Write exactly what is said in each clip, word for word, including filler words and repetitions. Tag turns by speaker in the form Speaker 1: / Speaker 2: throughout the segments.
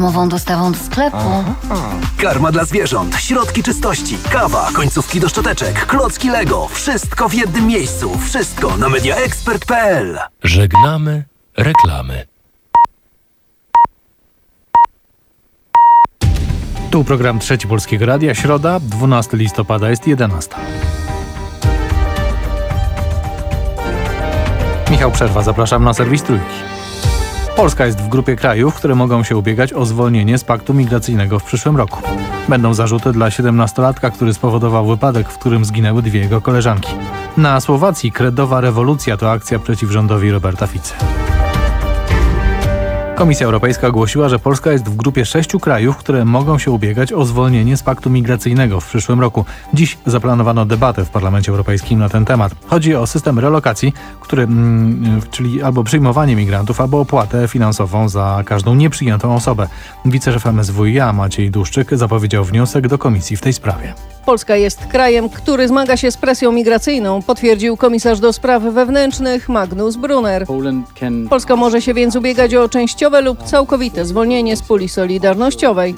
Speaker 1: Mową dostawą do sklepu.
Speaker 2: Karma dla zwierząt, środki czystości, kawa, końcówki do szczoteczek, klocki Lego. Wszystko w jednym miejscu. Wszystko na mediaexpert kropka p l.
Speaker 3: Żegnamy reklamy. Tu program Trzeci Polskiego Radia, środa, dwunastego listopada, jest jedenasta. Michał Przerwa, zapraszam na serwis Trójki. Polska jest w grupie krajów, które mogą się ubiegać o zwolnienie z paktu migracyjnego w przyszłym roku. Będą zarzuty dla siedemnastolatka, który spowodował wypadek, w którym zginęły dwie jego koleżanki. Na Słowacji kredowa rewolucja to akcja przeciw rządowi Roberta Ficy. Komisja Europejska ogłosiła, że Polska jest w grupie sześciu krajów, które mogą się ubiegać o zwolnienie z paktu migracyjnego w przyszłym roku. Dziś zaplanowano debatę w Parlamencie Europejskim na ten temat. Chodzi o system relokacji, który, mm, czyli albo przyjmowanie migrantów, albo opłatę finansową za każdą nieprzyjętą osobę. Wiceszef M S W i A Maciej Duszczyk zapowiedział wniosek do Komisji w tej sprawie.
Speaker 4: Polska jest krajem, który zmaga się z presją migracyjną, potwierdził komisarz do spraw wewnętrznych Magnus Brunner. Polska może się więc ubiegać o częściowe lub całkowite zwolnienie z puli solidarnościowej,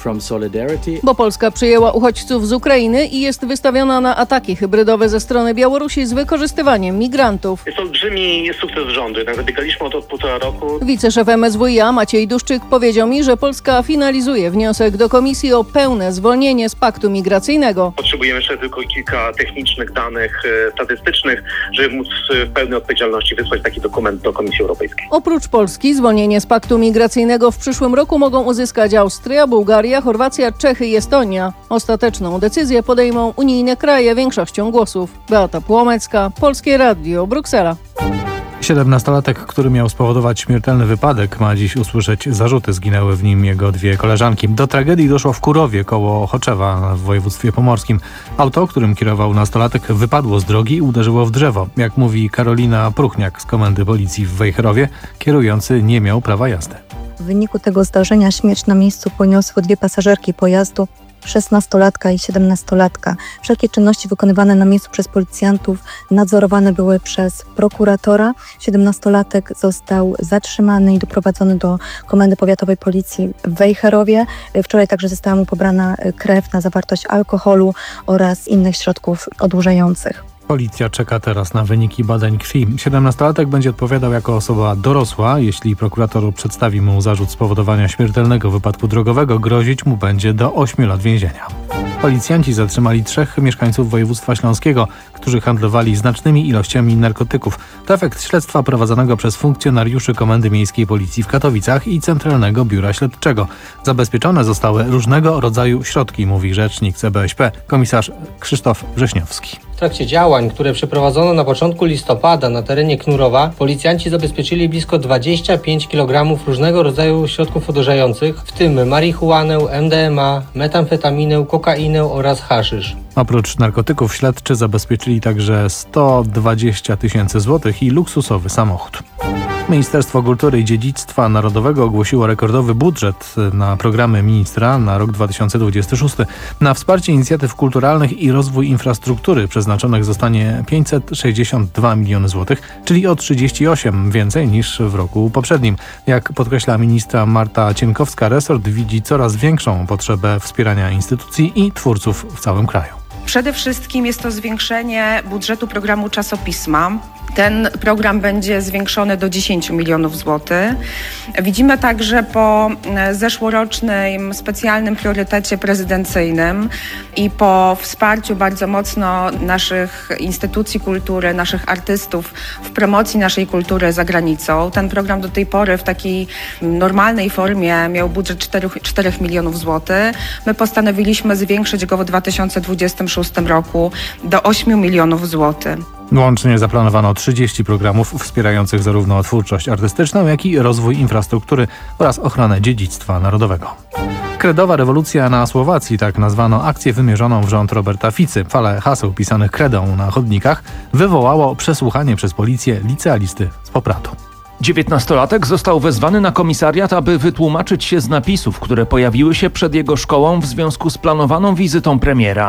Speaker 4: bo Polska przyjęła uchodźców z Ukrainy i jest wystawiona na ataki hybrydowe ze strony Białorusi z wykorzystywaniem migrantów.
Speaker 5: Jest olbrzymi sukces rządu, jednak zabiegaliśmy o to od półtora roku.
Speaker 4: Wiceszef M S W i A Maciej Duszczyk powiedział mi, że Polska finalizuje wniosek do Komisji o pełne zwolnienie z paktu migracyjnego.
Speaker 5: Potrzebujemy jeszcze tylko kilka technicznych danych e, statystycznych, żeby móc w pełnej odpowiedzialności wysłać taki dokument do Komisji Europejskiej.
Speaker 4: Oprócz Polski zwolnienie z paktu migracyjnego w przyszłym roku mogą uzyskać Austria, Bułgaria, Chorwacja, Czechy i Estonia. Ostateczną decyzję podejmą unijne kraje większością głosów. Beata Płomecka, Polskie Radio, Bruksela.
Speaker 3: siedemnastolatek, który miał spowodować śmiertelny wypadek, ma dziś usłyszeć zarzuty. Zginęły w nim jego dwie koleżanki. Do tragedii doszło w Kurowie koło Choczewa w województwie pomorskim. Auto, którym kierował nastolatek, wypadło z drogi i uderzyło w drzewo. Jak mówi Karolina Pruchniak z Komendy Policji w Wejherowie, kierujący nie miał prawa jazdy.
Speaker 6: W wyniku tego zdarzenia śmierć na miejscu poniosły dwie pasażerki pojazdu, szesnastolatka i siedemnastolatka. Wszelkie czynności wykonywane na miejscu przez policjantów nadzorowane były przez prokuratora. siedemnastolatek został zatrzymany i doprowadzony do Komendy Powiatowej Policji w Wejherowie. Wczoraj także została mu pobrana krew na zawartość alkoholu oraz innych środków odurzających.
Speaker 3: Policja czeka teraz na wyniki badań krwi. siedemnastolatek będzie odpowiadał jako osoba dorosła. Jeśli prokurator przedstawi mu zarzut spowodowania śmiertelnego wypadku drogowego, grozić mu będzie do ośmiu lat więzienia. Policjanci zatrzymali trzech mieszkańców województwa śląskiego, którzy handlowali znacznymi ilościami narkotyków. To efekt śledztwa prowadzonego przez funkcjonariuszy Komendy Miejskiej Policji w Katowicach i Centralnego Biura Śledczego. Zabezpieczone zostały różnego rodzaju środki, mówi rzecznik C B S P, komisarz Krzysztof Wrześniowski.
Speaker 7: W trakcie działań, które przeprowadzono na początku listopada na terenie Knurowa, policjanci zabezpieczyli blisko dwadzieścia pięć kilogramów różnego rodzaju środków odurzających, w tym marihuanę, M D M A, metamfetaminę, kokainę oraz haszysz.
Speaker 3: Oprócz narkotyków śledczy zabezpieczyli także sto dwadzieścia tysięcy złotych i luksusowy samochód. Ministerstwo Kultury i Dziedzictwa Narodowego ogłosiło rekordowy budżet na programy ministra na rok dwa tysiące dwudziesty szósty. Na wsparcie inicjatyw kulturalnych i rozwój infrastruktury przeznaczonych zostanie pięćset sześćdziesiąt dwa miliony złotych, czyli o trzydzieści osiem więcej niż w roku poprzednim. Jak podkreśla ministra Marta Cienkowska, resort widzi coraz większą potrzebę wspierania instytucji i twórców w całym kraju.
Speaker 8: Przede wszystkim jest to zwiększenie budżetu programu Czasopisma. Ten program będzie zwiększony do dziesięć milionów złotych. Widzimy także po zeszłorocznym specjalnym priorytecie prezydencyjnym i po wsparciu bardzo mocno naszych instytucji kultury, naszych artystów w promocji naszej kultury za granicą. Ten program do tej pory w takiej normalnej formie miał budżet czterech milionów złotych. My postanowiliśmy zwiększyć go w dwa tysiące dwudziestym szóstym roku do ośmiu milionów złotych.
Speaker 3: Łącznie zaplanowano trzydzieści programów wspierających zarówno twórczość artystyczną, jak i rozwój infrastruktury oraz ochronę dziedzictwa narodowego. Kredowa rewolucja na Słowacji, tak nazwano akcję wymierzoną w rząd Roberta Ficy. Falę haseł pisanych kredą na chodnikach wywołało przesłuchanie przez policję licealisty z Popradu.
Speaker 9: dziewiętnastolatek został wezwany na komisariat, aby wytłumaczyć się z napisów, które pojawiły się przed jego szkołą w związku z planowaną wizytą premiera.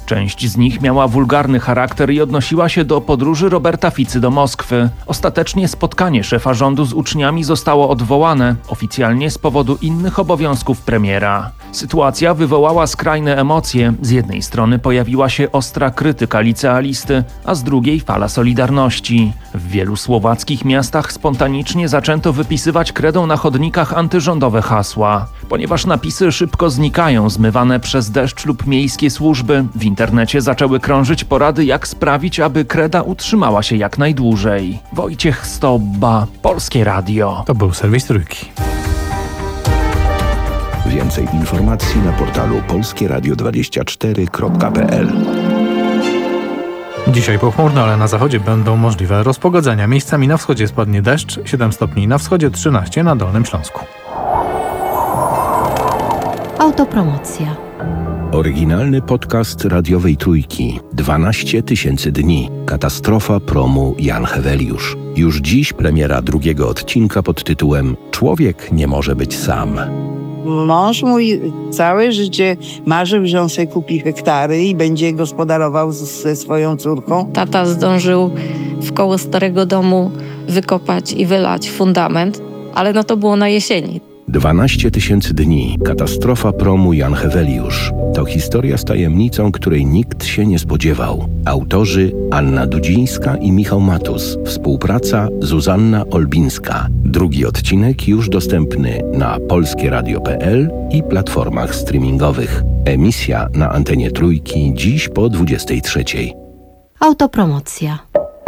Speaker 9: Część z nich miała wulgarny charakter i odnosiła się do podróży Roberta Ficy do Moskwy. Ostatecznie spotkanie szefa rządu z uczniami zostało odwołane, oficjalnie z powodu innych obowiązków premiera. Sytuacja wywołała skrajne emocje. Z jednej strony pojawiła się ostra krytyka licealisty, a z drugiej fala solidarności. W wielu słowackich miastach spontanicznie zaczęto wypisywać kredą na chodnikach antyrządowe hasła. Ponieważ napisy szybko znikają, zmywane przez deszcz lub miejskie służby, w internecie zaczęły krążyć porady, jak sprawić, aby kreda utrzymała się jak najdłużej. Wojciech Stobba, Polskie Radio.
Speaker 3: To był serwis Trójki.
Speaker 1: Więcej informacji na portalu polskie radio dwadzieścia cztery kropka p l.
Speaker 3: Dzisiaj pochmurno, ale na zachodzie będą możliwe rozpogodzenia. Miejscami na wschodzie spadnie deszcz, siedem stopni na wschodzie, trzynaście na Dolnym Śląsku.
Speaker 10: Autopromocja.
Speaker 1: Oryginalny podcast radiowej Trójki. dwanaście tysięcy dni. Katastrofa promu Jan Heweliusz. Już dziś premiera drugiego odcinka pod tytułem Człowiek nie może być sam.
Speaker 11: Mąż mój całe życie marzył, że on sobie kupi hektary i będzie gospodarował ze swoją córką.
Speaker 10: Tata zdążył w koło starego domu wykopać i wylać fundament, ale no to było na jesieni.
Speaker 1: dwanaście tysięcy dni. Katastrofa promu Jan Heweliusz. To historia z tajemnicą, której nikt się nie spodziewał. Autorzy Anna Dudzińska i Michał Matus. Współpraca Zuzanna Olbińska. Drugi odcinek już dostępny na polskie radio kropka p l i platformach streamingowych. Emisja na antenie Trójki dziś po dwudziestej trzeciej.
Speaker 10: Autopromocja.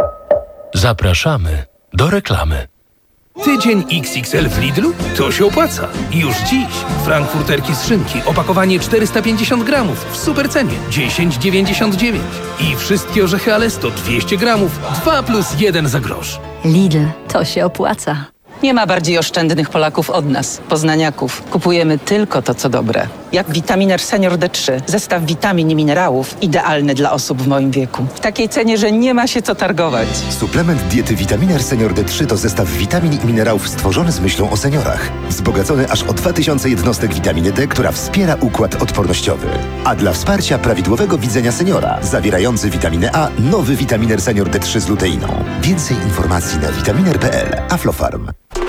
Speaker 12: Zapraszamy do reklamy.
Speaker 2: Tydzień X X L w Lidlu? To się opłaca. Już dziś frankfurterki z szynki, opakowanie czterysta pięćdziesiąt gramów w supercenie dziesięć dziewięćdziesiąt dziewięć. I wszystkie orzechy Alesto dwieście gramów, dwa plus jeden za grosz.
Speaker 13: Lidl, to się opłaca.
Speaker 14: Nie ma bardziej oszczędnych Polaków od nas, poznaniaków. Kupujemy tylko to, co dobre. Jak Vitaminer Senior D trzy. Zestaw witamin i minerałów idealny dla osób w moim wieku. W takiej cenie, że nie ma się co targować.
Speaker 15: Suplement diety Vitaminer Senior D trzy to zestaw witamin i minerałów stworzony z myślą o seniorach. Wzbogacony aż o dwa tysiące jednostek witaminy D, która wspiera układ odpornościowy. A dla wsparcia prawidłowego widzenia seniora, zawierający witaminę A, nowy Vitaminer Senior D trzy z luteiną. Więcej informacji na vitaminer kropka p l. Aflofarm.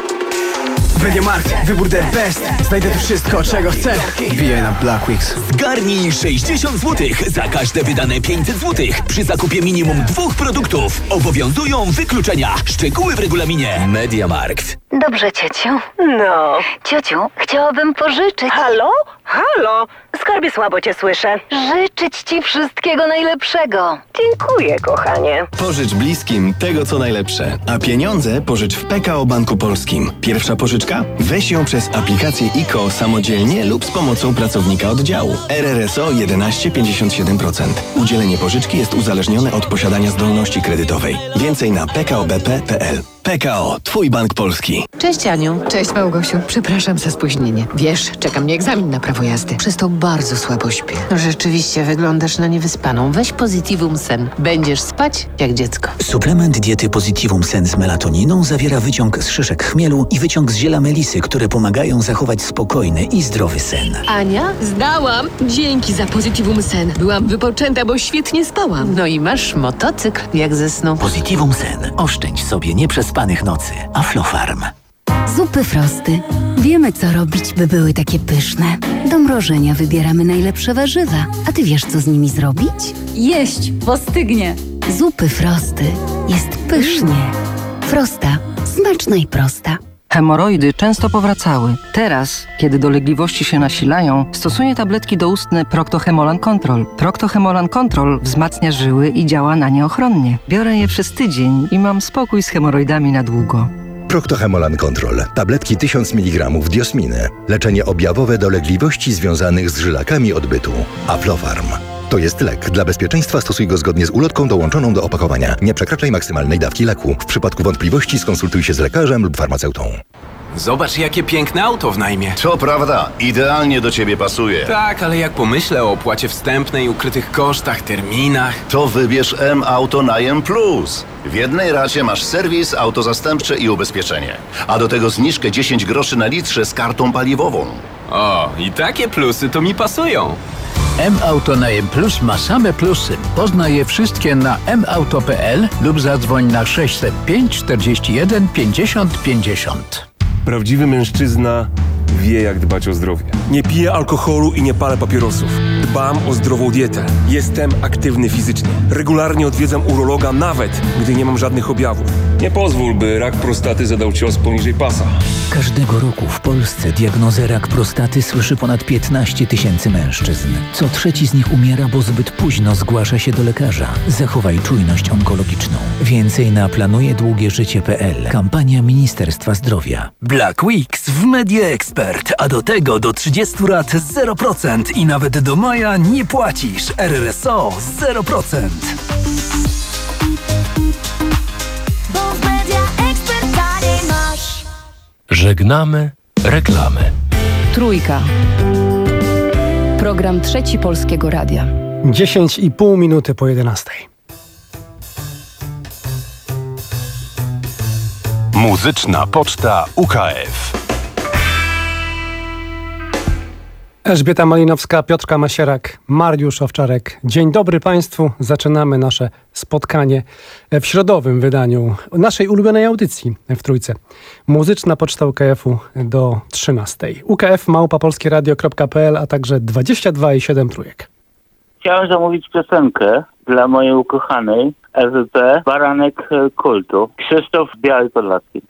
Speaker 16: MediaMarkt, wybór the best. Znajdę tu wszystko, czego chcę. Wbijaj na Black Weeks.
Speaker 17: Zgarnij sześćdziesiąt złotych za każde wydane pięćset złotych. Przy zakupie minimum dwóch produktów obowiązują wykluczenia. Szczegóły w regulaminie. MediaMarkt.
Speaker 18: Dobrze, ciociu. No. Ciociu, chciałabym pożyczyć.
Speaker 19: Halo? Halo? Skarbie, słabo cię słyszę.
Speaker 18: Życzyć ci wszystkiego najlepszego.
Speaker 19: Dziękuję, kochanie.
Speaker 20: Pożycz bliskim tego, co najlepsze. A pieniądze pożycz w P K O Banku Polskim. Pierwsza pożyczka? Weź ją przez aplikację I K O samodzielnie lub z pomocą pracownika oddziału. R R S O jedenaście pięćdziesiąt siedem procent. Udzielenie pożyczki jest uzależnione od posiadania zdolności kredytowej. Więcej na p k o b p kropka p l. P K O, twój bank polski.
Speaker 21: Cześć Aniu. Cześć Małgosiu. Przepraszam za spóźnienie. Wiesz, czeka mnie egzamin na prawo jazdy. Przez to bardzo słabo śpię. No rzeczywiście, wyglądasz na niewyspaną. Weź Positivum Sen. Będziesz spać jak dziecko.
Speaker 22: Suplement diety Positivum Sen z melatoniną zawiera wyciąg z szyszek chmielu i wyciąg z ziela melisy, które pomagają zachować spokojny i zdrowy sen.
Speaker 21: Ania, zdałam. Dzięki za Positivum Sen. Byłam wypoczęta, bo świetnie spałam. No i masz motocykl jak ze snu.
Speaker 22: Positivum Sen. Oszczędź sobie nieprzespanych nocy. Aflofarm.
Speaker 23: Zupy Frosty. Wiemy, co robić, by były takie pyszne. Do mrożenia wybieramy najlepsze warzywa. A ty wiesz, co z nimi zrobić?
Speaker 13: Jeść, bo stygnie.
Speaker 23: Zupy Frosty. Jest pysznie. Frosta. Smaczna i prosta.
Speaker 24: Hemoroidy często powracały. Teraz, kiedy dolegliwości się nasilają, stosuję tabletki doustne Procto-Hemolan Control. Procto-Hemolan Control wzmacnia żyły i działa na nie ochronnie. Biorę je przez tydzień i mam spokój z hemoroidami na długo.
Speaker 15: Procto-Hemolan Control. Tabletki tysiąc miligramów diosminy. Leczenie objawowe dolegliwości związanych z żylakami odbytu. Aflofarm. To jest lek. Dla bezpieczeństwa stosuj go zgodnie z ulotką dołączoną do opakowania. Nie przekraczaj maksymalnej dawki leku. W przypadku wątpliwości skonsultuj się z lekarzem lub farmaceutą.
Speaker 25: Zobacz, jakie piękne auto w najmie.
Speaker 26: To prawda, idealnie do ciebie pasuje.
Speaker 25: Tak, ale jak pomyślę o opłacie wstępnej, ukrytych kosztach, terminach...
Speaker 26: To wybierz M-Auto Najem Plus. W jednej racie masz serwis, auto zastępcze i ubezpieczenie. A do tego zniżkę dziesięć groszy na litrze z kartą paliwową.
Speaker 25: O, i takie plusy to mi pasują.
Speaker 4: M-Auto Najem Plus ma same plusy. Poznaj je wszystkie na m auto kropka p l lub zadzwoń na sześćset pięć czterdzieści jeden pięćdziesiąt pięćdziesiąt.
Speaker 5: Prawdziwy mężczyzna wie, jak dbać o zdrowie. Nie piję alkoholu i nie palę papierosów. Dbam o zdrową dietę. Jestem aktywny fizycznie. Regularnie odwiedzam urologa, nawet gdy nie mam żadnych objawów. Nie pozwól, by rak prostaty zadał cios poniżej pasa.
Speaker 22: Każdego roku w Polsce diagnozę rak prostaty słyszy ponad piętnaście tysięcy mężczyzn. Co trzeci z nich umiera, bo zbyt późno zgłasza się do lekarza. Zachowaj czujność onkologiczną. Więcej na planuje długie życie kropka p l. Kampania Ministerstwa Zdrowia.
Speaker 17: Black Weeks w Media Expert, a do tego do trzydziestu lat zero procent i nawet do maja nie płacisz. R R S O zero procent.
Speaker 6: Bo w Media Expert taniej masz.
Speaker 12: Żegnamy reklamy.
Speaker 7: Trójka. Program Trzeci Polskiego Radia.
Speaker 8: dziesięć i pół minuty po jedenastej.
Speaker 9: Muzyczna Poczta U K F.
Speaker 8: Elżbieta Malinowska, Piotrka Masierak, Mariusz Owczarek. Dzień dobry Państwu. Zaczynamy nasze spotkanie w środowym wydaniu naszej ulubionej audycji w Trójce. Muzyczna Poczta U K F-u do trzynastej. U K F małpa polskieradio kropka p l, a także dwadzieścia dwa i siedem trójek.
Speaker 27: Chciałem zamówić piosenkę dla mojej ukochanej E W P Baranek Kultu. Krzysztof Biały Podlaski.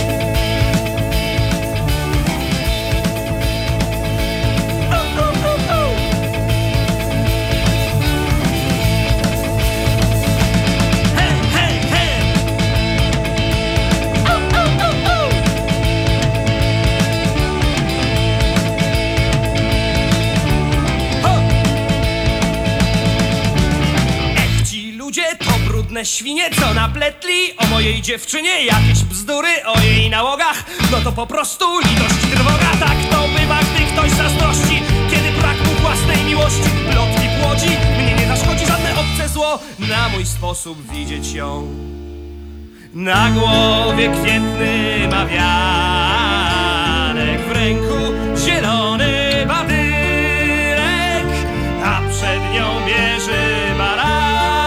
Speaker 28: Świnie, co napletli o mojej dziewczynie jakieś bzdury o jej nałogach, no to po prostu litość trwoga. Tak to bywa, gdy ktoś zazdrości, kiedy brak mu własnej miłości. Plotki płodzi, mnie nie zaszkodzi żadne obce zło, na mój sposób widzieć ją. Na głowie kwietny ma wianek, w ręku zielony badyrek, a przed nią bierze baranek.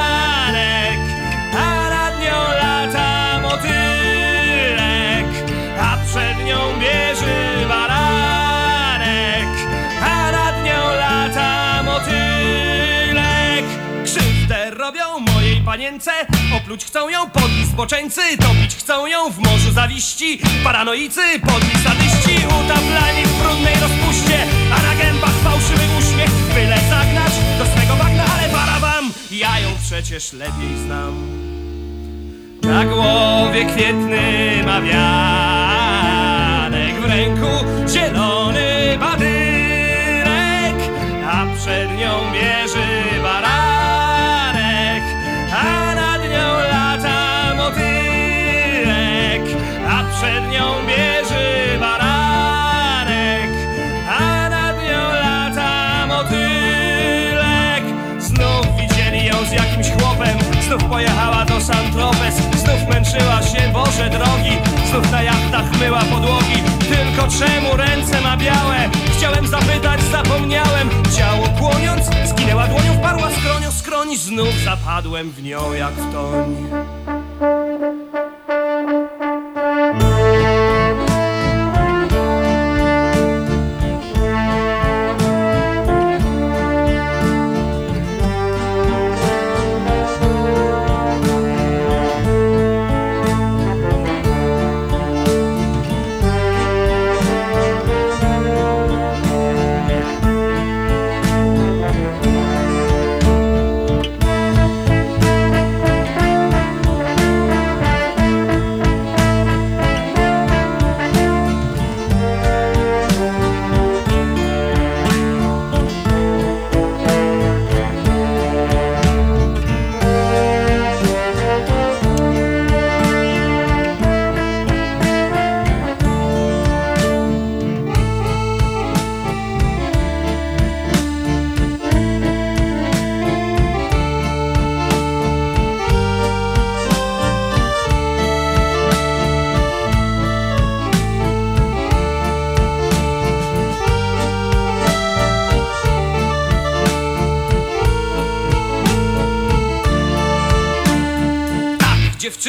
Speaker 28: Panience, opluć chcą ją podli zboczeńcy, topić chcą ją w morzu zawiści, paranoicy, podli sadyści, utaplani w brudnej rozpuście, a na gębach fałszywy uśmiech, byle zagnać do swego bagna, ale para wam, ja ją przecież lepiej znam. Na głowie kwietny ma wianek, w ręku zielony badyrek, a przed nią bierze baranek. A nad nią lata motylek, a przed nią bierze baranek, a nad nią lata motylek. Znów widzieli ją z jakimś chłopem, znów pojechała do Saint-Tropez, znów męczyła się, Boże drogi, znów na jachtach myła podłogi. Tylko czemu ręce ma białe? Chciałem zapytać, zapomniałem. Ciało płoniąc, zginęła dłonią, wparła skronią, skroń, znów zapadłem w nią jak w toń.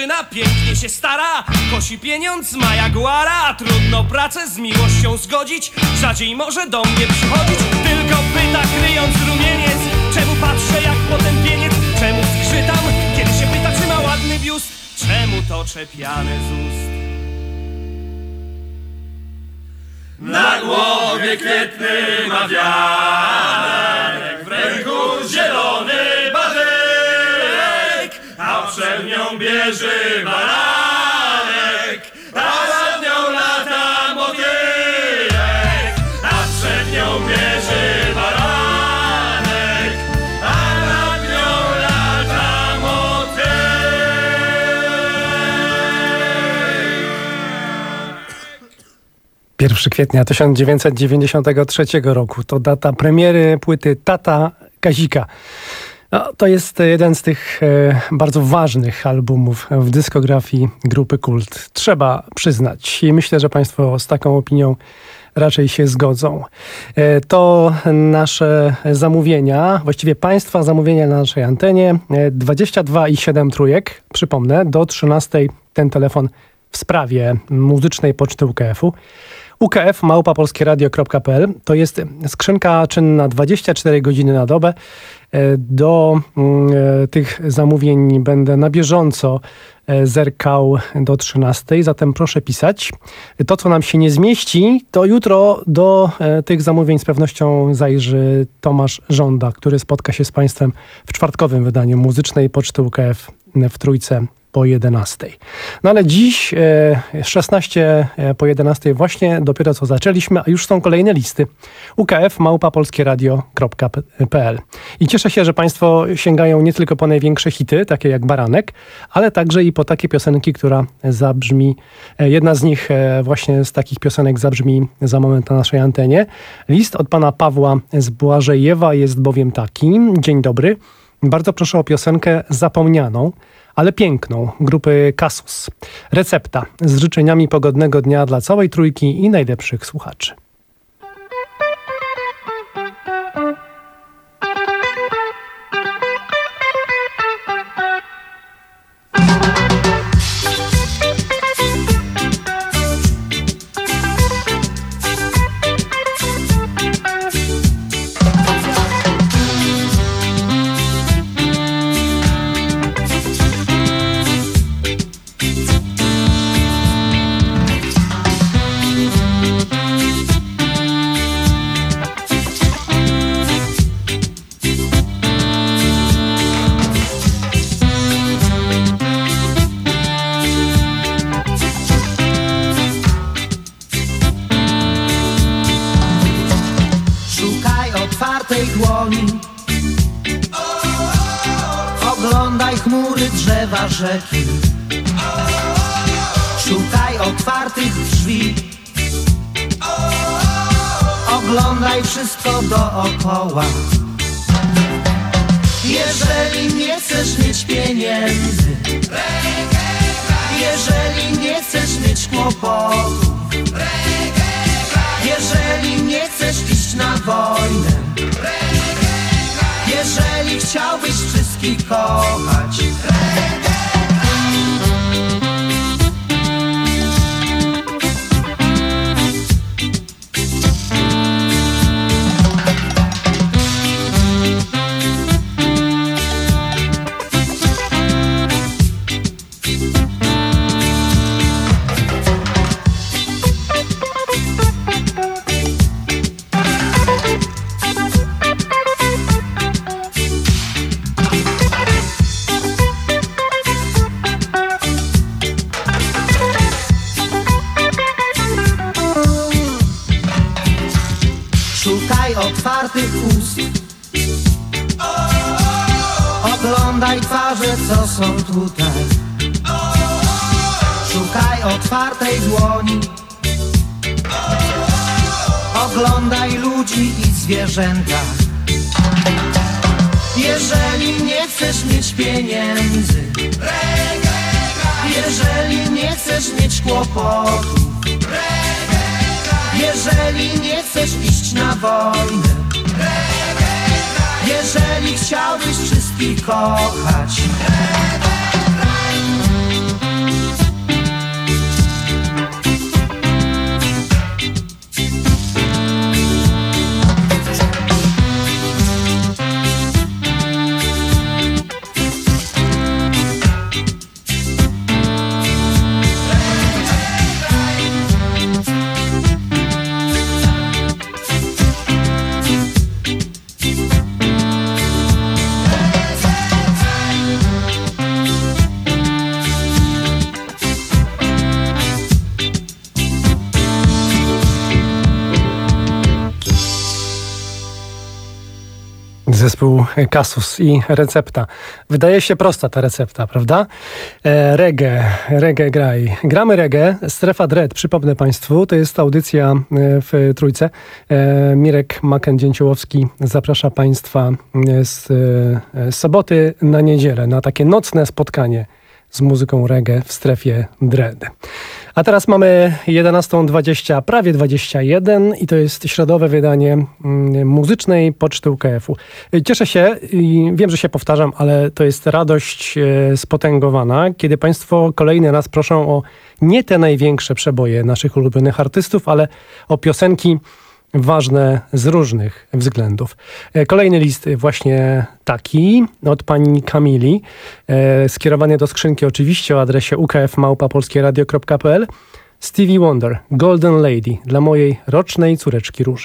Speaker 28: dziewczyna pięknie się stara, kosi pieniądz, ma jaguara. Trudno pracę z miłością zgodzić, rzadziej może do mnie przychodzić. Tylko pyta, kryjąc rumieniec, czemu patrzę jak potępieniec. Czemu zgrzytam, kiedy się pyta, czy ma ładny biust. Czemu to czepiane z ust.
Speaker 1: Na głowie kwietny ma wianek, w ręku zielony badyłek, a przed nią bierze baranek, a nad nią lata motylek, a przed nią bierze baranek, a nad nią lata motylek.
Speaker 8: pierwszego kwietnia tysiąc dziewięćset dziewięćdziesiątego trzeciego roku to data premiery płyty Tata Kazika. No, to jest jeden z tych e, bardzo ważnych albumów w dyskografii grupy Kult. Trzeba przyznać i myślę, że Państwo z taką opinią raczej się zgodzą. E, to nasze zamówienia, właściwie Państwa zamówienia na naszej antenie. E, dwadzieścia dwa i siedem trójek, przypomnę, do trzynastej ten telefon w sprawie muzycznej poczty U K F-u. U K F małpa polskie radio kropka p l to jest skrzynka czynna dwadzieścia cztery godziny na dobę. Do e, tych zamówień będę na bieżąco e, zerkał do trzynastej, zatem proszę pisać. To, co nam się nie zmieści, to jutro do e, tych zamówień z pewnością zajrzy Tomasz Żąda, który spotka się z Państwem w czwartkowym wydaniu muzycznej poczty U K F w Trójce po jedenastej. No ale dziś e, szesnaście po jedenastej właśnie dopiero co zaczęliśmy, a już są kolejne listy. U K F małpa polskie radio kropka p l. I cieszę się, że Państwo sięgają nie tylko po największe hity, takie jak Baranek, ale także i po takie piosenki, która zabrzmi, e, jedna z nich e, właśnie z takich piosenek zabrzmi za moment na naszej antenie. List od pana Pawła z Błażejewa jest bowiem taki. Dzień dobry. Bardzo proszę o piosenkę zapomnianą, ale piękną, grupy Kasus. Recepta z życzeniami pogodnego dnia dla całej trójki i najlepszych słuchaczy.
Speaker 2: Oglądaj chmury, drzewa, rzeki. Szukaj otwartych drzwi. Oglądaj wszystko dookoła. Jeżeli nie chcesz mieć pieniędzy, jeżeli nie chcesz mieć kłopotów, jeżeli nie chcesz iść na wojnę, jeżeli chciałbyś wszystkich kochać, otwartych ust. Oglądaj twarze, co są tutaj. Szukaj otwartej dłoni. Oglądaj ludzi i zwierzęta. Jeżeli nie chcesz mieć pieniędzy, jeżeli nie chcesz mieć kłopotów, jeżeli nie chcesz iść na wojnę, jeżeli chciałbyś wszystkich kochać,
Speaker 8: Zespół Kasus i recepta. Wydaje się prosta ta recepta, prawda? E, reggae, reggae graj. Gramy reggae. Strefa Dread, przypomnę Państwu, to jest audycja w Trójce. E, Mirek Maken-Dzięciołowski zaprasza Państwa z, z soboty na niedzielę na takie nocne spotkanie z muzyką reggae w strefie Dread. A teraz mamy jedenasta dwadzieścia, prawie dwadzieścia jeden i to jest środowe wydanie muzycznej Poczty U K F-u. Cieszę się i wiem, że się powtarzam, ale to jest radość spotęgowana, kiedy Państwo kolejny raz proszą o nie te największe przeboje naszych ulubionych artystów, ale o piosenki ważne z różnych względów. Kolejny list właśnie taki od pani Kamili, e, skierowany do skrzynki oczywiście o adresie u k f małpa polskie radio kropka p l. Stevie Wonder, Golden Lady, dla mojej rocznej córeczki Róży.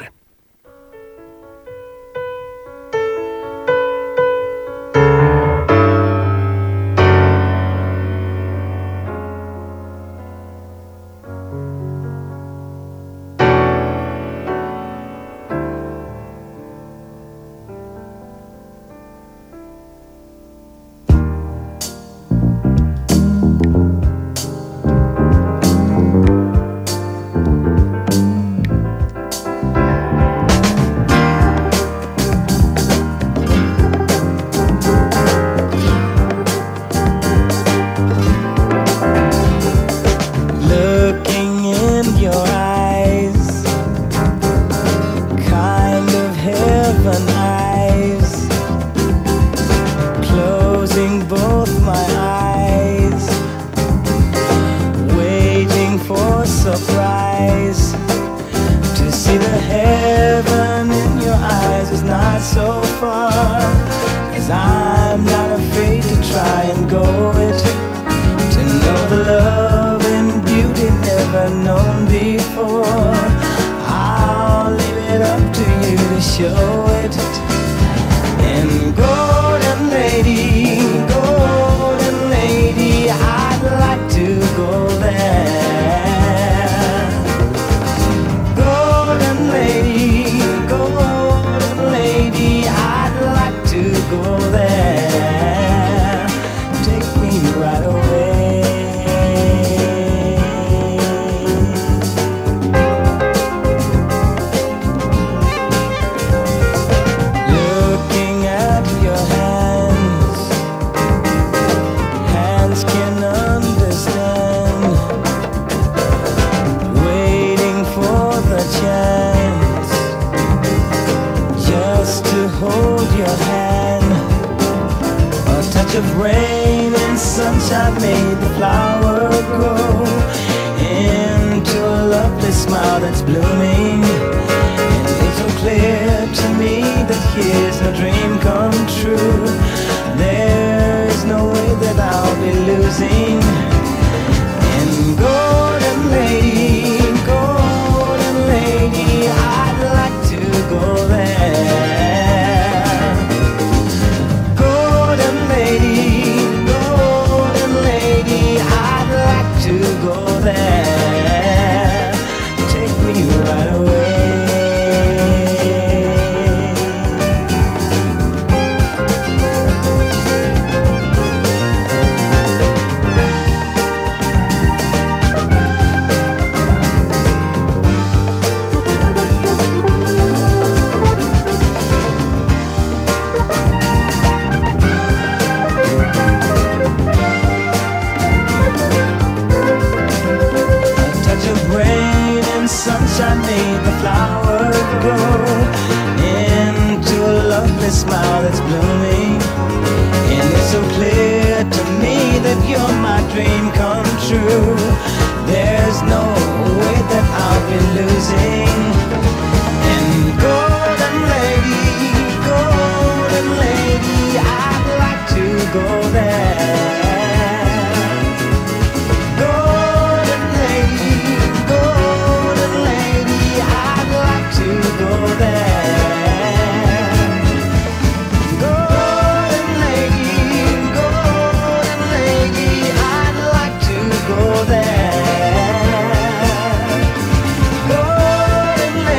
Speaker 3: Golden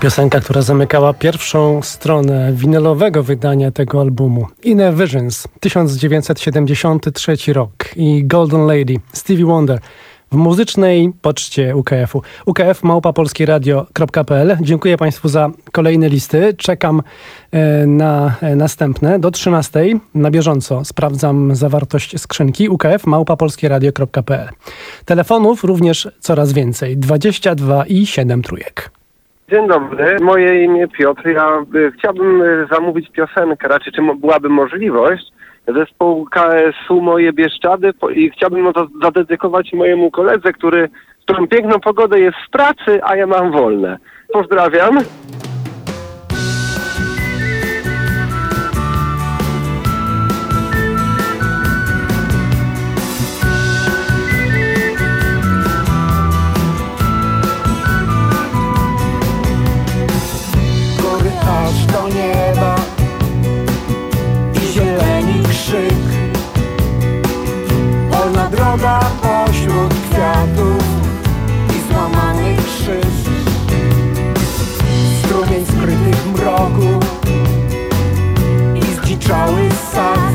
Speaker 8: piosenka, która zamykała pierwszą stronę winylowego wydania tego albumu. Inner Visions, tysiąc dziewięćset siedemdziesiąty trzeci rok i Golden Lady, Stevie Wonder w muzycznej poczcie U K F-u. U K F małpa polskie radio kropka p l. Dziękuję Państwu za kolejne listy. Czekam e, na e, następne. Do trzynastej na bieżąco sprawdzam zawartość skrzynki U K F małpa polskie radio kropka p l. Telefonów również coraz więcej. dwadzieścia dwa i siedem trójek.
Speaker 3: Dzień dobry, moje imię Piotr. Ja y, chciałbym y, zamówić piosenkę, raczej czy mo- byłaby możliwość. Zespół K S U Moje Bieszczady po, i chciałbym to zadedykować mojemu koledze, który, którym piękną pogodę jest w pracy, a ja mam wolne. Pozdrawiam.
Speaker 10: Góry aż do nieba i zieleni krzyk, polna droga pośród kwiatów i złamany krzyż, strumień skrytych mroku i zdziczały sad,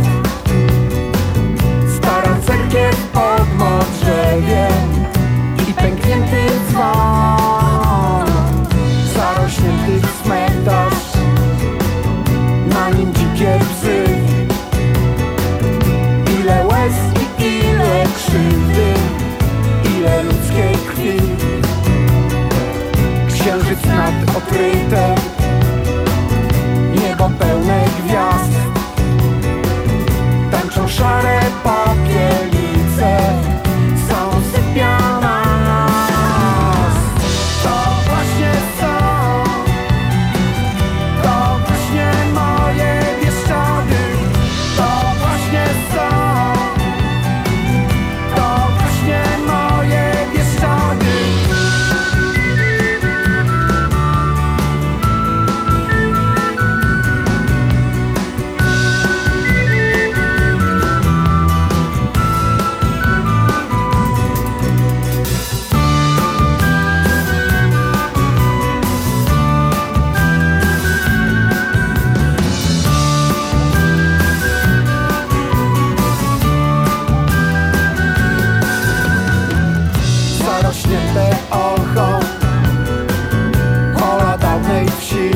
Speaker 10: stara cerkiew pod modrzewiem i pęknięty dzwon, zarośnięty cmentarz, na nim dzikie psy. Ile łez i ile krzywdy, ile ludzkiej krwi. Księżyc nad okrytem, niebo pełne gwiazd, tańczą szare popielice, są sypia nas. To właśnie są, to właśnie moje Bieszczady, to właśnie są, to właśnie moje Bieszczady. Zarośnięte ochą pola dawnej wsi.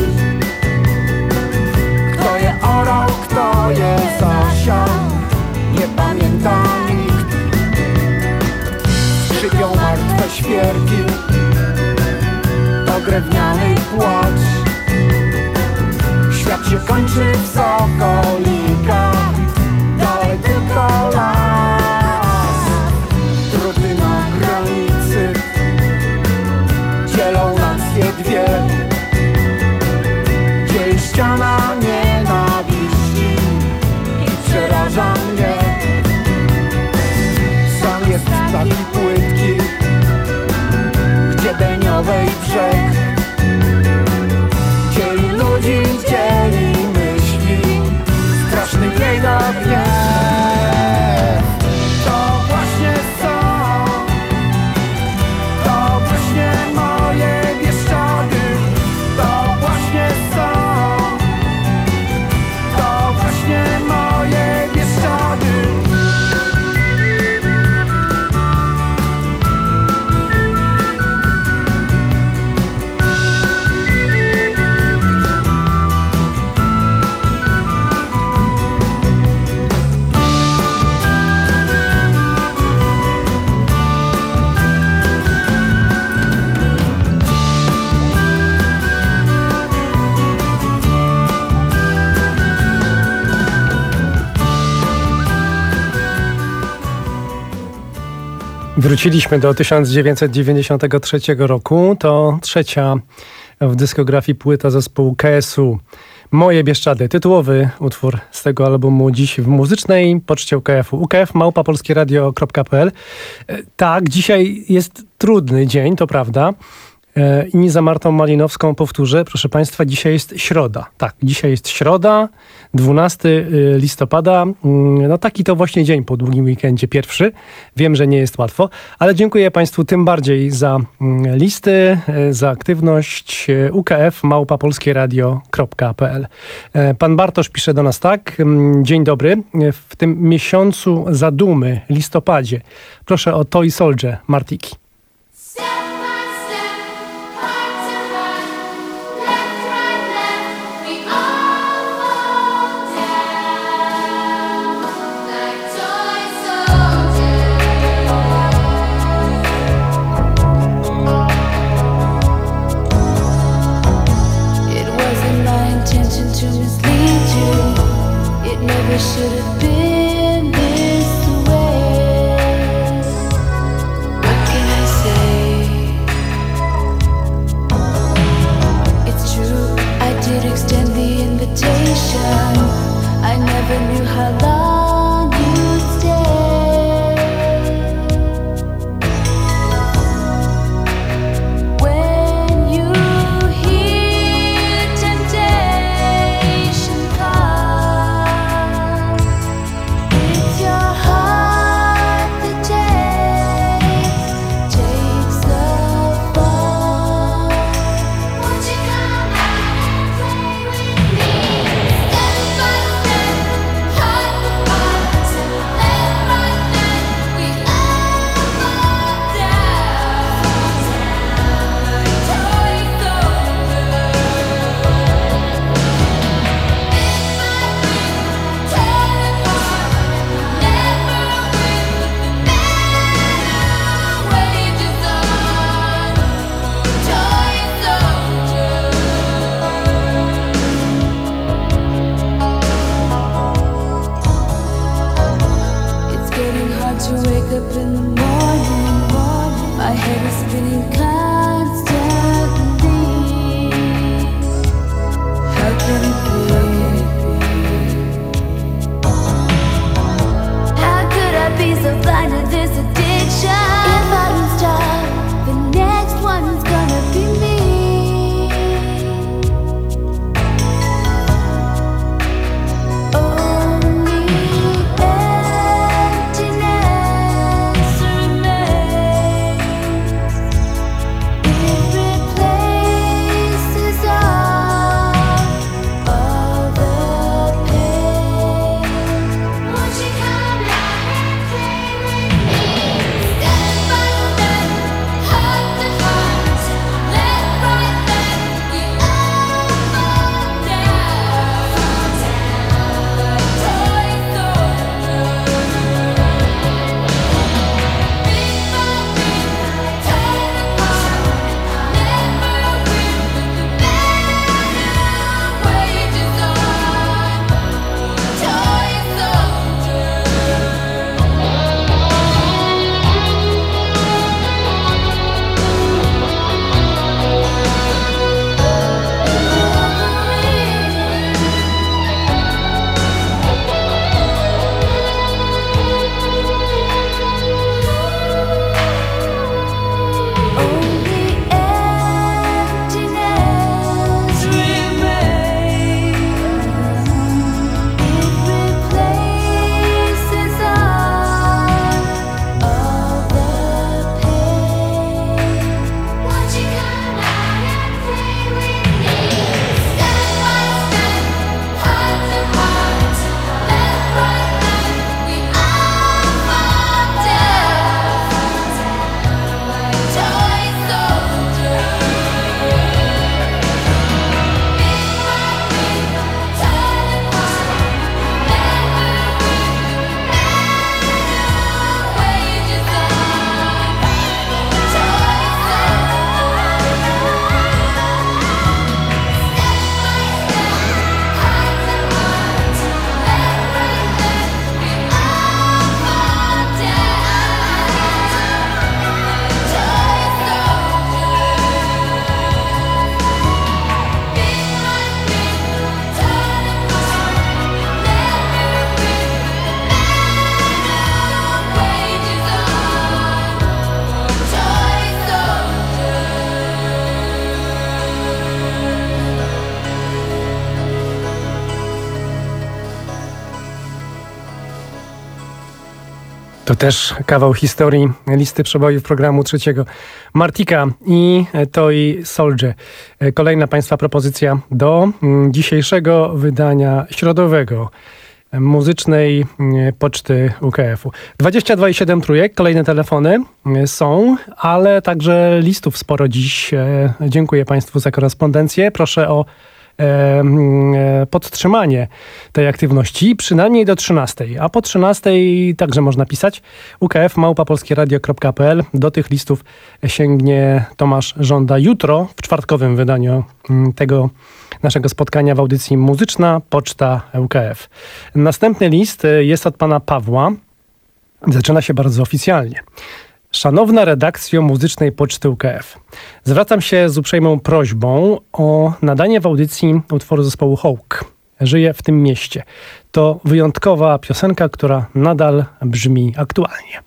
Speaker 10: Kto je orał, kto je zasiał, nie pamięta nikt. Skrzypią martwe świerki, to drewniany płacz. Świat się kończy w sokolikach, dalej tylko las. Druty na granicy dzielą nacje dwie, dzieli ściana nienawiści i przeraża mnie. Sam jest taki płytki, gdzie Beniowej brzeg dzieli ludzi, dzieli myśli, straszny niedawno gniew. To właśnie są, to właśnie moje Bieszczady, to właśnie są, to właśnie moje Bieszczady.
Speaker 8: Wróciliśmy do tysiąc dziewięćset dziewięćdziesiątego trzeciego roku. To trzecia w dyskografii płyta zespołu K S U. Moje Bieszczady, tytułowy utwór z tego albumu dziś w muzycznej poczcie U K F-u. U K F małpa polskie radio kropka p l. Tak, dzisiaj jest trudny dzień, to prawda. I za Martą Malinowską powtórzę, proszę Państwa, dzisiaj jest środa. Tak, dzisiaj jest środa, dwunastego listopada. No taki to właśnie dzień po długim weekendzie, pierwszy. Wiem, że nie jest łatwo, ale dziękuję Państwu tym bardziej za listy, za aktywność. U K F małpa polskieradio kropka p l. Pan Bartosz pisze do nas tak. Dzień dobry. W tym miesiącu zadumy, listopadzie, proszę o Toy Soldier Martiki.
Speaker 6: Should have been this way. What can I say? It's true, I did extend the invitation. I never knew how long you'd stay. When you hear temptation call, it's your heart that takes, takes the fall. Won't you come out and play with me? Step by step, heart to heart, left right then, we all fall down, like toy soldiers. Tear apart, never win, but the battle wages on, toy soldiers. It's getting hard to wake up in the morning. My head is spinning constantly. How can it be? How could I be so blind to this addiction? If I don't stop, the next one's gonna be me. Only emptiness remains. It replaces all
Speaker 8: To też kawał historii listy przebojów programu trzeciego. Martika i Toy Soldier. Kolejna Państwa propozycja do dzisiejszego wydania środowego muzycznej poczty U K F-u. dwadzieścia dwa i siedem trójek, kolejne telefony są, ale także listów sporo dziś. Dziękuję Państwu za korespondencję. Proszę o podtrzymanie tej aktywności, przynajmniej do trzynastej, a po trzynastej także można pisać u k f małpa polskie radio kropka p l. Do tych listów sięgnie Tomasz Żąda jutro w czwartkowym wydaniu tego naszego spotkania w audycji Muzyczna Poczta U K F. Następny list jest od pana Pawła. Zaczyna się bardzo oficjalnie. Szanowna redakcjo Muzycznej Poczty U K F. Zwracam się z uprzejmą prośbą o nadanie w audycji utworu zespołu Hawk. Żyję w tym mieście. To wyjątkowa piosenka, która nadal brzmi aktualnie.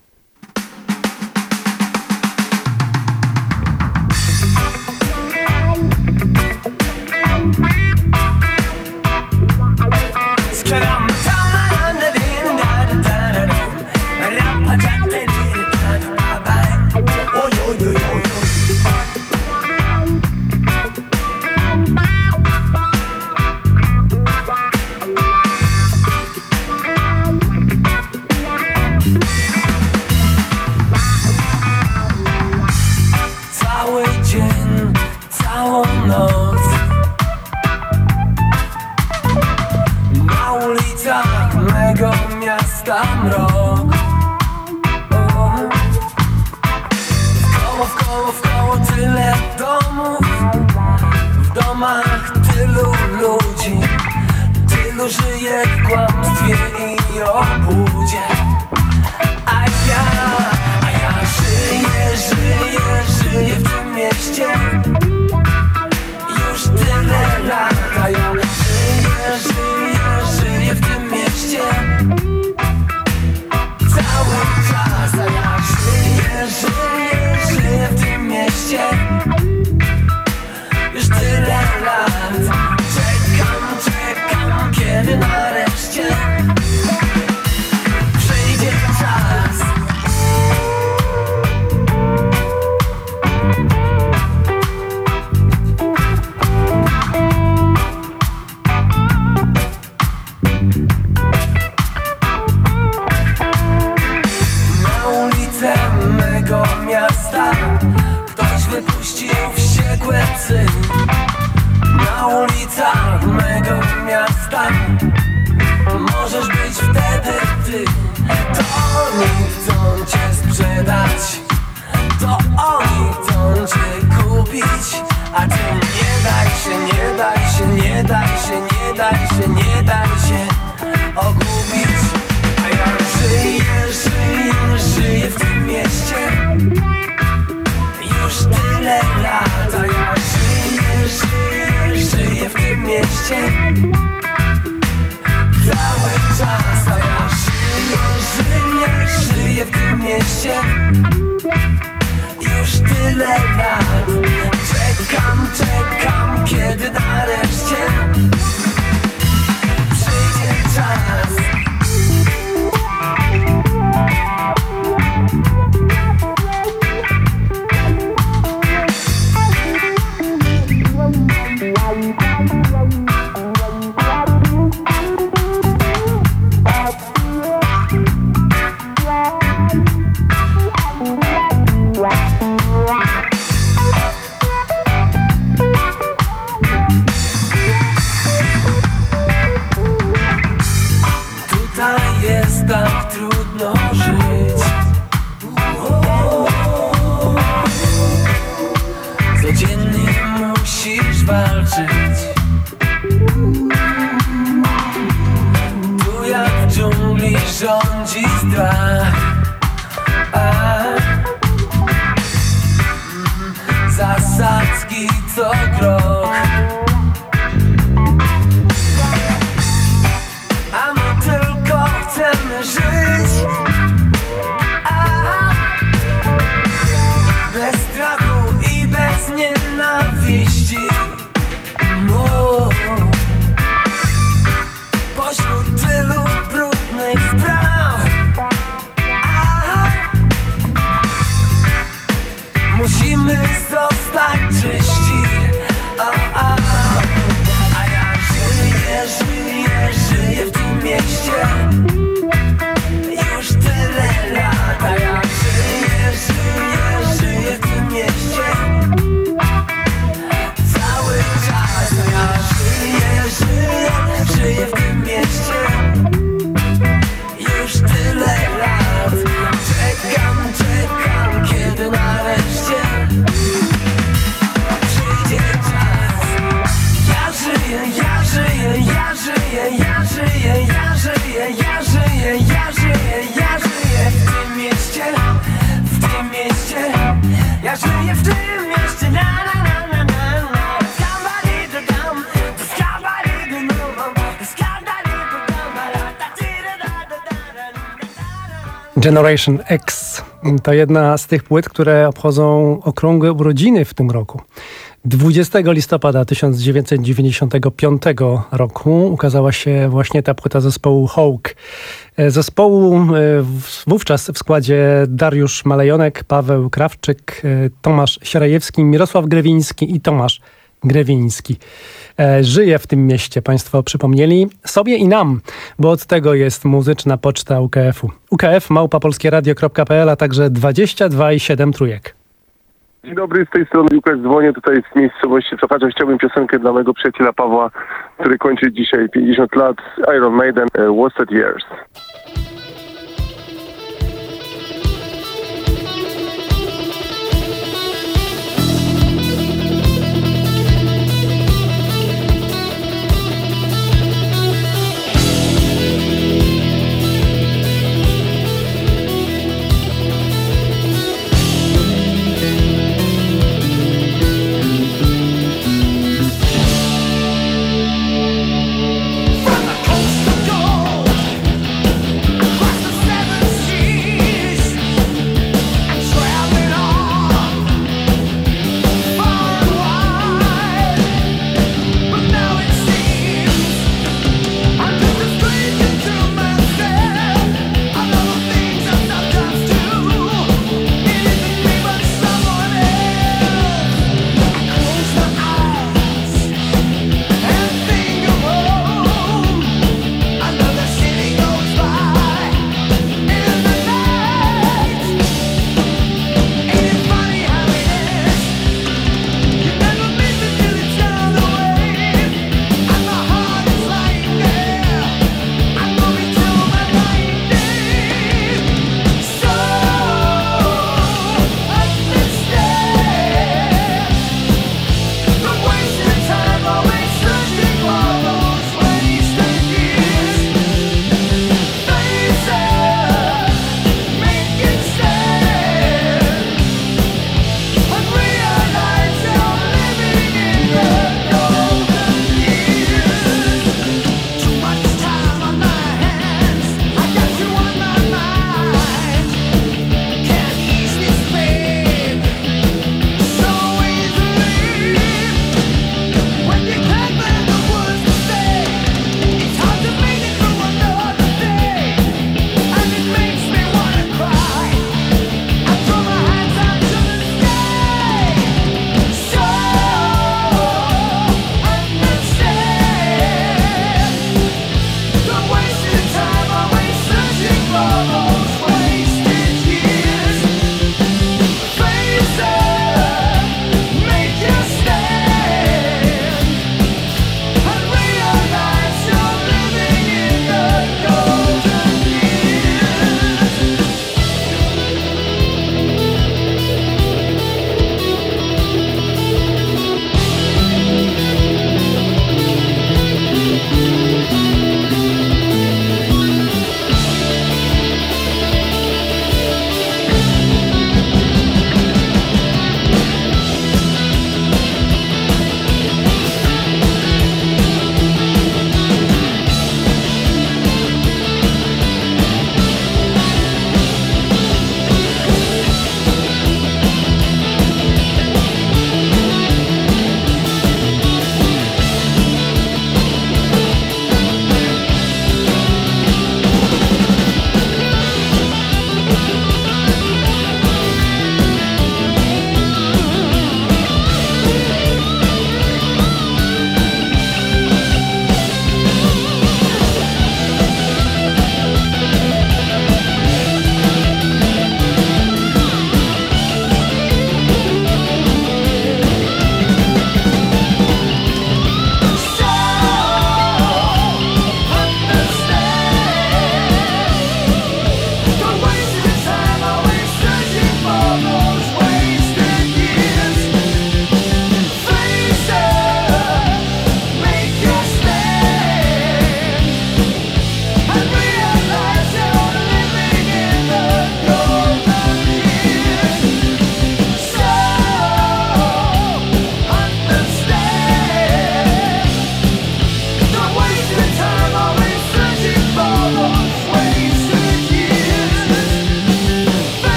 Speaker 10: Tam rok. W koło, w koło, w koło tyle domów. W domach tylu ludzi. Tylu żyje w kłamstwie i obłudzie. A ja, a ja żyję, żyję, żyję w tym mieście. Już tyle lat. A ja żyję, żyję, żyję w tym mieście. Cały czas, a ja żyję, żyję, żyję w tym mieście. Już tyle lat. Czekam, czekam, kiedy nareszcie przyjdzie czas. Mego miasta ktoś wypuścił wściekłe psy. Na ulicach mego miasta możesz być wtedy ty. To oni chcą cię sprzedać, to oni chcą cię kupić. A ty nie daj się, nie daj się, nie daj się, nie daj się, nie daj się ogubić. A ja żyję, żyję, żyję w tym mieście. Już tyle lat. A ja żyję, żyję, żyję w tym mieście. Cały czas. A ja żyję, żyję, żyję w tym mieście. Już tyle lat. Czekam, czekam, kiedy nareszcie przyjdzie czas. Tak trudno żyć. Codziennie musisz walczyć. Tu jak w dżungli rządzi strach. A zasadzki co krok. A my tylko chcemy żyć. A bez strachu i bez nienawiści. No. Pośród tylu brudnych spraw. A by zostać czyści. A, a, a ja żyję, żyję, żyję w tym mieście już tyle lat. A ja żyję, żyję, żyję w tym mieście cały czas. A ja żyję, żyję, żyję w tym mieście już tyle lat. Czekam, czekam, kiedy nareszcie przyjdzie czas. Ja żyję, ja żyję, ja żyję, ja żyję, ja żyję, ja żyję, ja żyję, ja żyję w tym mieście, w tym mieście. Ja żyję w tym mieście, na na na na na na. Skabali do dam, skabali do nową, skabali do dam, ta ti da da da da.
Speaker 8: Generation X to jedna z tych płyt, które obchodzą okrągłe urodziny w tym roku. dwudziestego listopada tysiąc dziewięćset dziewięćdziesiątego piątego roku ukazała się właśnie ta płyta zespołu Hawk. Zespołu wówczas w składzie Dariusz Malejonek, Paweł Krawczyk, Tomasz Sierajewski, Mirosław Grewiński i Tomasz Grewiński. Żyje w tym mieście, państwo przypomnieli sobie i nam, bo od tego jest muzyczna poczta U K F-u. U K F małpa polskieradio kropka p l, a także dwadzieścia dwa i siedem trójek.
Speaker 3: Dzień dobry, z tej strony Łukasz, dzwonię tutaj z miejscowości Cochacza. Chciałbym piosenkę dla mojego przyjaciela Pawła, który kończy dzisiaj pięćdziesiąt lat, Iron Maiden, Wasted Years.
Speaker 10: From the coast of gold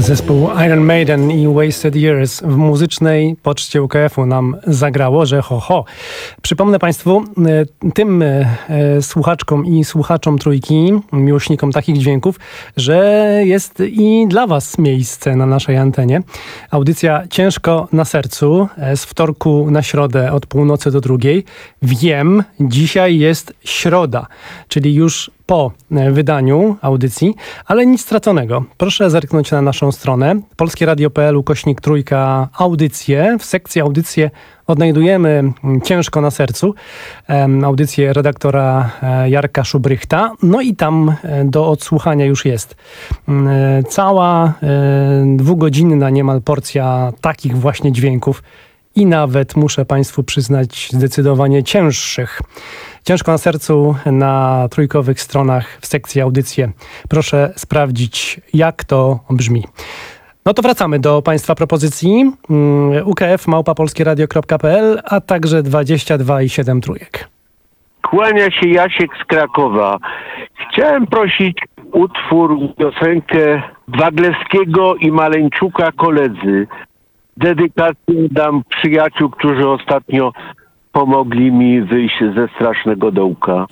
Speaker 8: Zespół Iron Maiden i Wasted Years w muzycznej poczcie U K F-u nam zagrało, że ho, ho. Przypomnę Państwu, tym e, słuchaczkom i słuchaczom Trójki, miłośnikom takich dźwięków, że jest i dla Was miejsce na naszej antenie. Audycja Ciężko na sercu z wtorku na środę od północy do drugiej. Wiem, dzisiaj jest środa, czyli już po wydaniu audycji, ale nic straconego. Proszę zerknąć na naszą stronę polskieradio kropka p l ukośnik trójka audycje. W sekcji audycje odnajdujemy Ciężko na sercu, audycję redaktora Jarka Szubrychta. No i tam do odsłuchania już jest cała dwugodzinna niemal porcja takich właśnie dźwięków i nawet, muszę Państwu przyznać, zdecydowanie cięższych. Ciężko na sercu na trójkowych stronach w sekcji audycje. Proszę sprawdzić, jak to brzmi. No to wracamy do Państwa propozycji. U K F małpa polskieradio kropka p l, a także dwadzieścia dwa i siedem trójek.
Speaker 11: Kłania się Jasiek z Krakowa. Chciałem prosić utwór, piosenkę Waglewskiego i Maleńczuka Koledzy. Dedykację dam przyjaciół, którzy ostatnio pomogli mi wyjść ze strasznego dołka.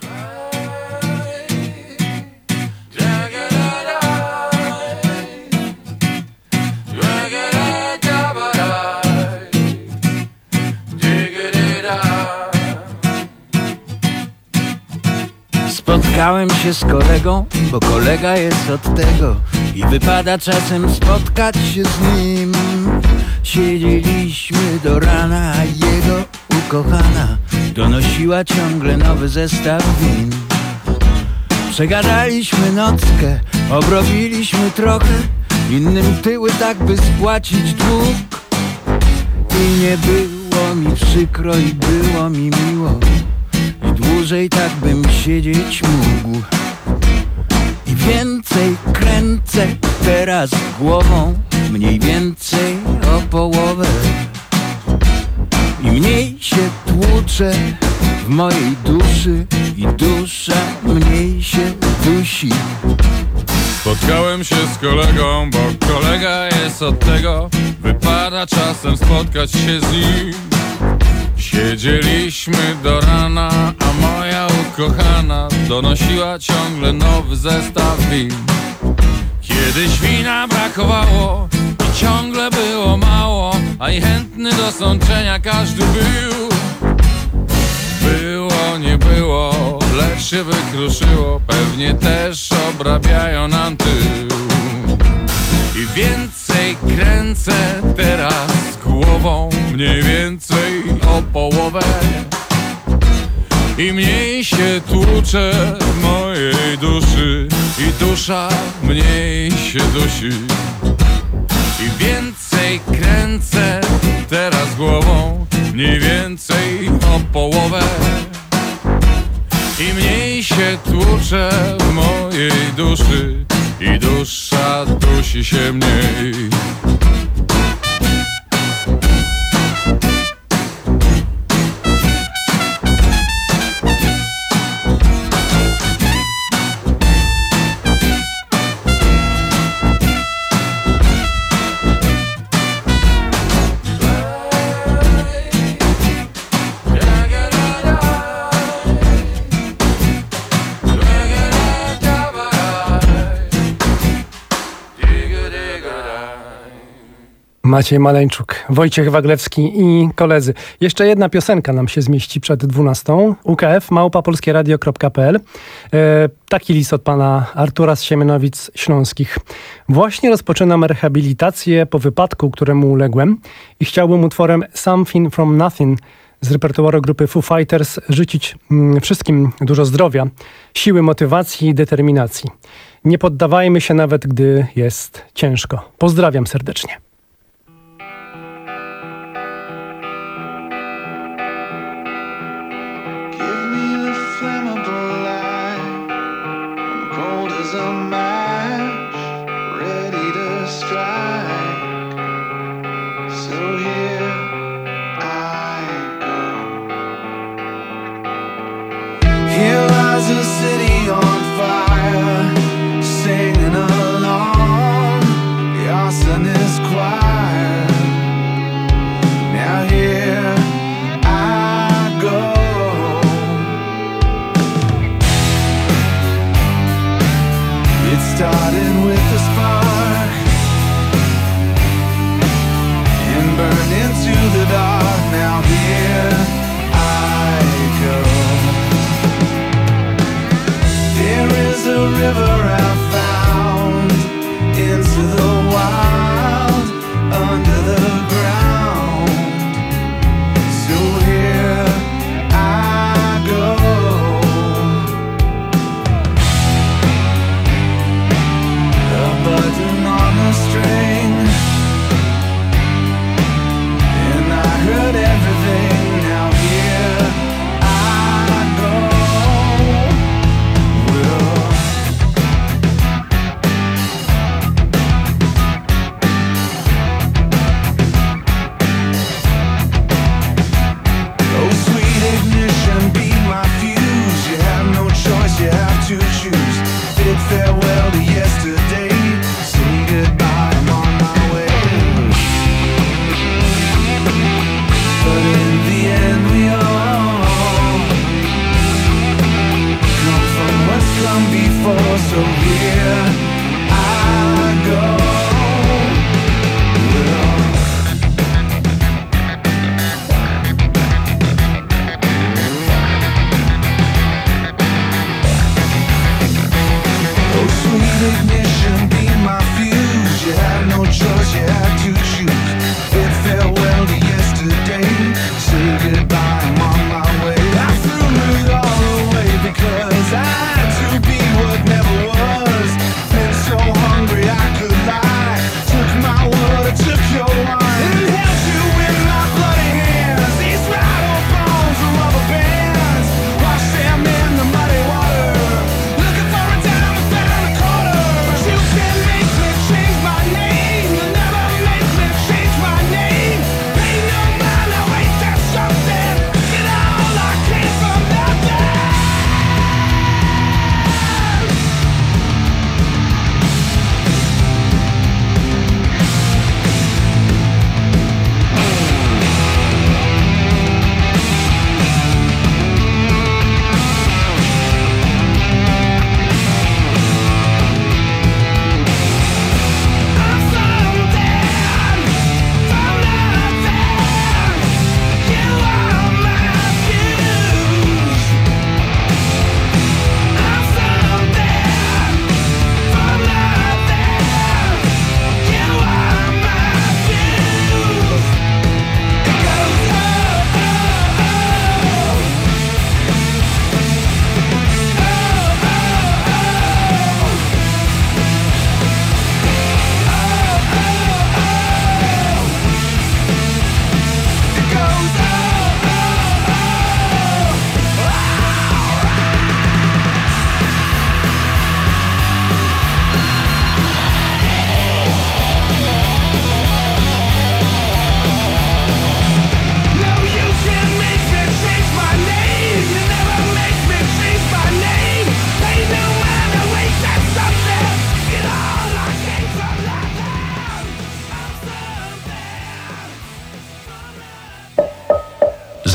Speaker 13: Spotkałem się z kolegą, bo kolega jest od tego i wypada czasem spotkać się z nim. Siedzieliśmy do rana, a jego ukochana donosiła ciągle nowy zestaw win. Przegadaliśmy nockę, obrobiliśmy trochę, innym tyły tak by spłacić dług. I nie było mi przykro i było mi miło, i dłużej tak bym siedzieć mógł. I więcej kręcę teraz głową, mniej więcej o połowę. I mniej się tłuczę w mojej duszy, i dusza mniej się dusi.
Speaker 14: Spotkałem się z kolegą, bo kolega jest od tego, wypada czasem spotkać się z nim. Siedzieliśmy do rana, a moja ukochana donosiła ciągle nowy zestaw win. Kiedyś wina brakowało i ciągle było mało, a i chętny do sączenia każdy był. Było, nie było, lecz się wykruszyło, pewnie też obrabiają nam tył. I więcej kręcę teraz głową, mniej więcej o połowę. I mniej się tłuczę w mojej duszy, i dusza mniej się dusi. I więcej kręcę teraz głową, mniej więcej o połowę. I mniej się tłuczę w mojej duszy, i dusza dusi się mniej.
Speaker 8: Maciej Maleńczuk, Wojciech Waglewski i koledzy. Jeszcze jedna piosenka nam się zmieści przed dwunastą. U K F małpa polskieradio kropka p l. E, taki list od pana Artura z Siemianowic Śląskich. Właśnie rozpoczynam rehabilitację po wypadku, któremu uległem, i chciałbym utworem Something from Nothing z repertuaru grupy Foo Fighters życzyć mm, wszystkim dużo zdrowia, siły, motywacji i determinacji. Nie poddawajmy się nawet, gdy jest ciężko. Pozdrawiam serdecznie.
Speaker 10: The city on fire, singing along. You're so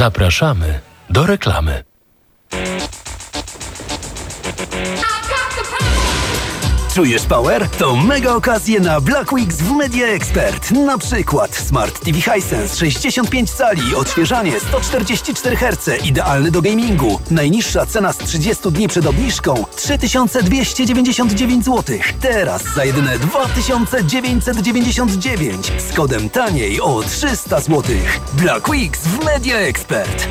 Speaker 12: Zapraszamy do reklamy.
Speaker 17: Czujesz power? To mega okazje na Black Weeks w Media Expert. Na przykład Smart T V Hisense sześćdziesiąt pięć cali, odświeżanie sto czterdzieści cztery herce, idealny do gamingu. Najniższa cena z trzydziestu dni przed obniżką trzy tysiące dwieście dziewięćdziesiąt dziewięć złotych. Teraz za jedyne dwa tysiące dziewięćset dziewięćdziesiąt dziewięć z kodem taniej o trzysta złotych. Black Weeks w Media Expert.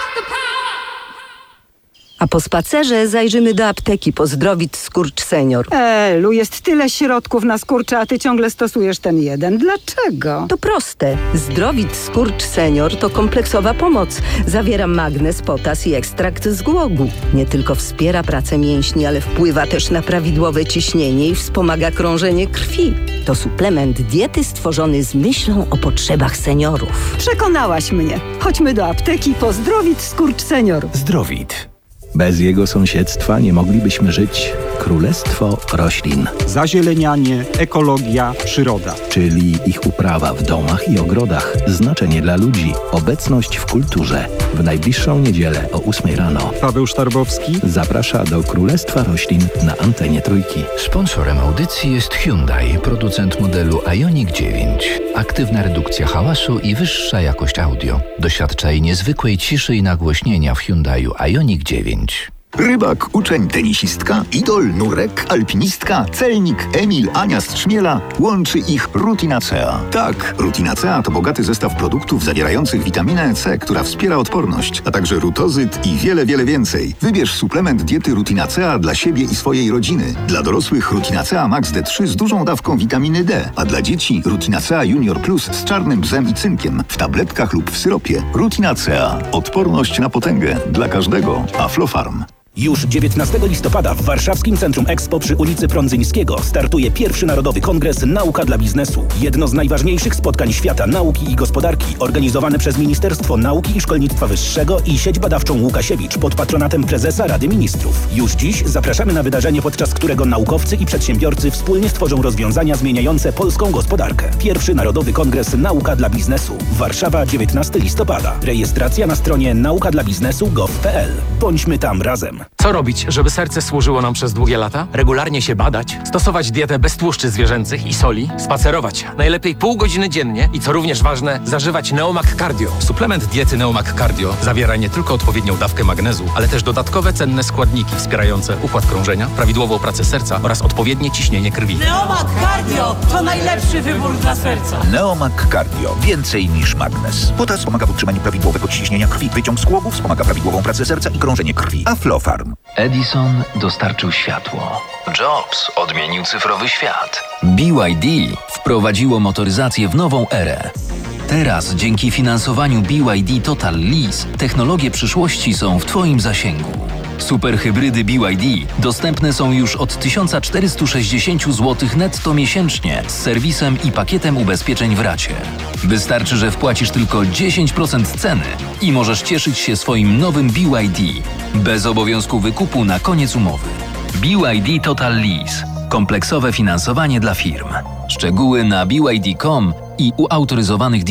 Speaker 15: A po spacerze zajrzymy do apteki po Zdrowit Skurcz Senior.
Speaker 16: Elu, jest tyle środków na skurcze, a ty ciągle stosujesz ten jeden. Dlaczego?
Speaker 15: To proste. Zdrowit Skurcz Senior to kompleksowa pomoc. Zawiera magnez, potas i ekstrakt z głogu. Nie tylko wspiera pracę mięśni, ale wpływa też na prawidłowe ciśnienie i wspomaga krążenie krwi. To suplement diety stworzony z myślą o potrzebach seniorów.
Speaker 16: Przekonałaś mnie. Chodźmy do apteki po Zdrowit Skurcz Senior.
Speaker 22: Zdrowit. Bez jego sąsiedztwa nie moglibyśmy żyć. Królestwo roślin.
Speaker 18: Zazielenianie, ekologia, przyroda.
Speaker 22: Czyli ich uprawa w domach i ogrodach. Znaczenie dla ludzi. Obecność w kulturze. W najbliższą niedzielę o ósmej rano.
Speaker 18: Paweł Sztarbowski
Speaker 22: zaprasza do Królestwa Roślin na antenie Trójki.
Speaker 4: Sponsorem audycji jest Hyundai, producent modelu Ioniq dziewięć. Aktywna redukcja hałasu i wyższa jakość audio. Doświadczaj niezwykłej ciszy i nagłośnienia w Hyundaiu Ioniq dziewięć.
Speaker 19: Rybak, uczeń, tenisistka, idol, nurek, alpinistka, celnik, Emil, Ania z Trzmiela. Łączy ich Rutinacea. Tak, Rutinacea to bogaty zestaw produktów zawierających witaminę C, która wspiera odporność, a także rutozyt i wiele, wiele więcej. Wybierz suplement diety Rutinacea dla siebie i swojej rodziny. Dla dorosłych Rutinacea Max D trzy z dużą dawką witaminy D, a dla dzieci Rutinacea Junior Plus z czarnym bzem i cynkiem w tabletkach lub w syropie. Rutinacea. Odporność na potęgę. Dla każdego. Aflofarm.
Speaker 17: Już dziewiętnastego listopada w warszawskim Centrum Expo przy ulicy Prądzyńskiego startuje pierwszy Narodowy Kongres Nauka dla Biznesu. Jedno z najważniejszych spotkań świata nauki i gospodarki, organizowane przez Ministerstwo Nauki i Szkolnictwa Wyższego i Sieć Badawczą Łukasiewicz pod patronatem prezesa Rady Ministrów. Już dziś zapraszamy na wydarzenie, podczas którego naukowcy i przedsiębiorcy wspólnie stworzą rozwiązania zmieniające polską gospodarkę. Pierwszy Narodowy Kongres Nauka dla Biznesu. Warszawa, dziewiętnastego listopada. Rejestracja na stronie nauka dla biznesu kropka gov kropka p l. Bądźmy tam razem.
Speaker 20: Co robić, żeby serce służyło nam przez długie lata? Regularnie się badać, stosować dietę bez tłuszczy zwierzęcych i soli, spacerować, najlepiej pół godziny dziennie i co również ważne, zażywać Neomak Cardio.
Speaker 12: Suplement diety Neomak Cardio zawiera nie tylko odpowiednią dawkę magnezu, ale też dodatkowe cenne składniki wspierające układ krążenia, prawidłową pracę serca oraz odpowiednie ciśnienie krwi.
Speaker 21: Neomak Cardio to najlepszy wybór dla serca.
Speaker 23: Neomak Cardio. Więcej niż magnez. Potas wspomaga w utrzymaniu prawidłowego ciśnienia krwi. Wyciąg z głowu wspomaga prawidłową pracę serca i krążenie krwi. Aflofarm.
Speaker 22: Edison dostarczył światło.
Speaker 24: Jobs odmienił cyfrowy świat.
Speaker 22: B Y D wprowadziło motoryzację w nową erę. Teraz dzięki finansowaniu B Y D Total Lease technologie przyszłości są w Twoim zasięgu. Superhybrydy B Y D dostępne są już od tysiąc czterysta sześćdziesiąt złotych netto miesięcznie z serwisem i pakietem ubezpieczeń w racie. Wystarczy, że wpłacisz tylko dziesięć procent ceny i możesz cieszyć się swoim nowym B Y D bez obowiązku wykupu na koniec umowy. B Y D Total Lease. Kompleksowe finansowanie dla firm. Szczegóły na b y d kropka com i u autoryzowanych